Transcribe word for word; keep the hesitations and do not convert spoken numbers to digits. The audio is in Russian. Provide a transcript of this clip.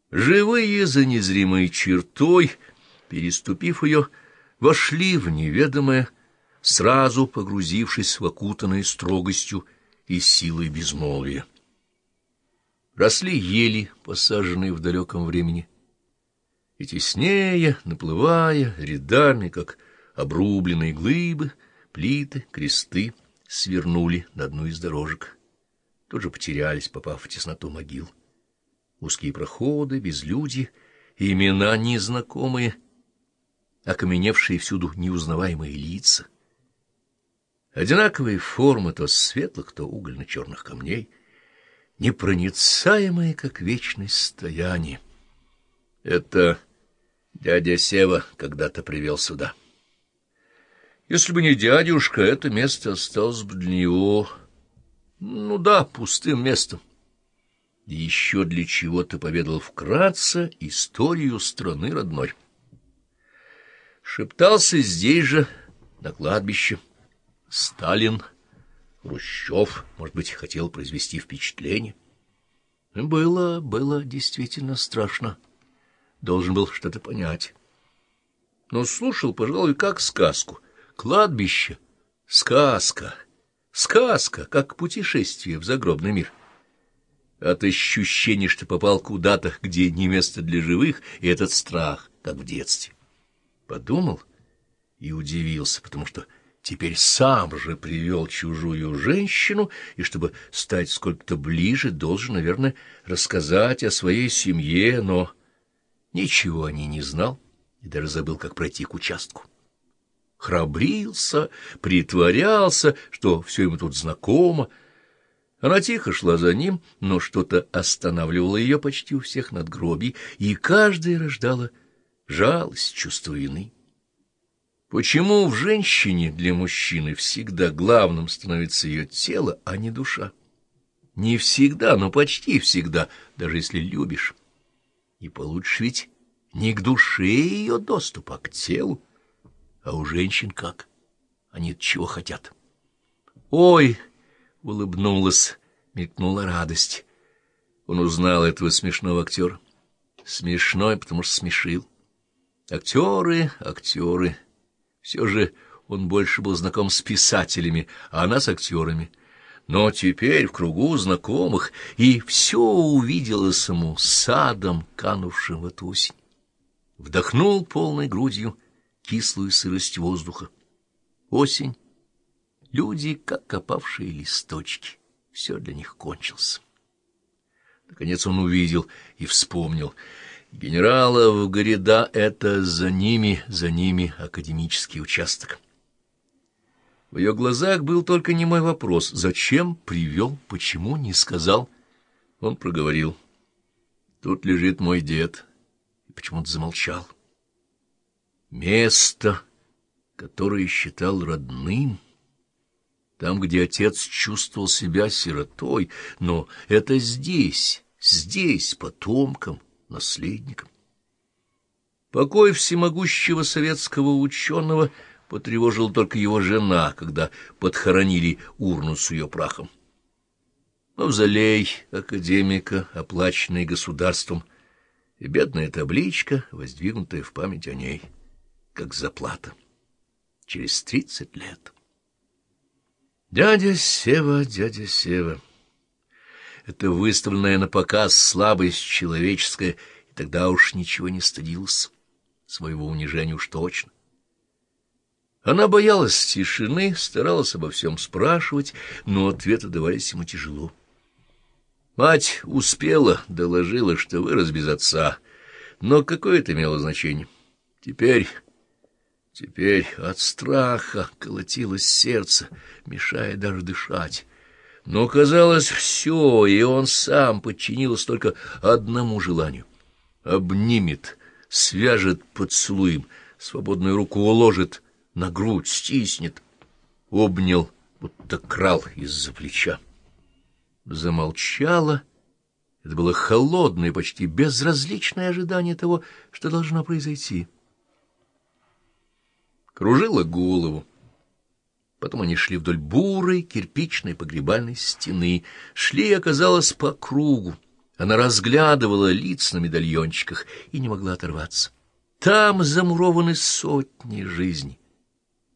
Живые за незримой чертой, переступив ее, вошли в неведомое, сразу погрузившись в окутанное строгостью и силой безмолвия. Росли ели, посаженные в далеком времени, и теснее, наплывая рядами, как обрубленные глыбы, плиты, кресты, свернули на одну из дорожек. Тут же потерялись, попав в тесноту могил. Узкие проходы, безлюдье, имена незнакомые, окаменевшие всюду неузнаваемые лица. Одинаковые формы то светлых, то угольно-черных камней, непроницаемые, как вечность стояние. Это дядя Сева когда-то привел сюда. Если бы не дядюшка, это место осталось бы для него, ну да, пустым местом. И еще для чего-то поведал вкратце историю страны родной. Шептался здесь же, на кладбище, Сталин, Хрущев, может быть, хотел произвести впечатление. Было, было действительно страшно. Должен был что-то понять. Но слушал, пожалуй, как сказку. Кладбище — сказка, сказка, как путешествие в загробный мир. От ощущения, что попал куда-то, где не место для живых, и этот страх, как в детстве. Подумал и удивился, потому что теперь сам же привел чужую женщину, и чтобы стать сколько-то ближе, должен, наверное, рассказать о своей семье, но ничего о ней не знал и даже забыл, как пройти к участку. Храбрился, притворялся, что все ему тут знакомо. Она тихо шла за ним, но что-то останавливало ее почти у всех надгробий, и каждая рождала жалость, чувство вины. Почему в женщине для мужчины всегда главным становится ее тело, а не душа? Не всегда, но почти всегда, даже если любишь. И получше ведь не к душе ее доступ, а к телу. А у женщин как? Они чего хотят? Ой! — улыбнулась, мелькнула радость. Он узнал этого смешного актера. Смешной, потому что смешил. Актеры, актеры. Все же он больше был знаком с писателями, а она с актерами. Но теперь в кругу знакомых и все увиделось ему садом, канувшим в эту осень. Вдохнул полной грудью кислую сырость воздуха. Осень. Люди, как опавшие листочки, все для них кончилось. Наконец он увидел и вспомнил. Генералов гряда — это за ними, за ними академический участок. В ее глазах был только немой вопрос. Зачем привел, почему не сказал? Он проговорил. Тут лежит мой дед. И почему-то замолчал. Место, которое считал родным, там, где отец чувствовал себя сиротой, но это здесь, здесь, потомкам, наследником. Покой всемогущего советского ученого потревожил только его жена, когда подхоронили урну с ее прахом. Мавзолей академика, оплаченный государством, и бедная табличка, воздвигнутая в память о ней, как заплата. Через тридцать лет. Дядя Сева, дядя Сева. Это выставленная на показ слабость человеческая, и тогда уж ничего не стыдился. Своего унижения уж точно. Она боялась тишины, старалась обо всем спрашивать, но ответы давались ему тяжело. Мать успела, доложила, что вырос без отца, но какое это имело значение? Теперь... Теперь от страха колотилось сердце, мешая даже дышать. Но казалось все, и он сам подчинился только одному желанию. Обнимет, свяжет поцелуем, свободную руку уложит на грудь, стиснет. Обнял, будто крал из-за плеча. Замолчала. Это было холодное, почти безразличное ожидание того, что должно произойти. Кружила голову. Потом они шли вдоль бурой кирпичной погребальной стены. Шли, оказалось, по кругу. Она разглядывала лица на медальончиках и не могла оторваться. Там замурованы сотни жизней.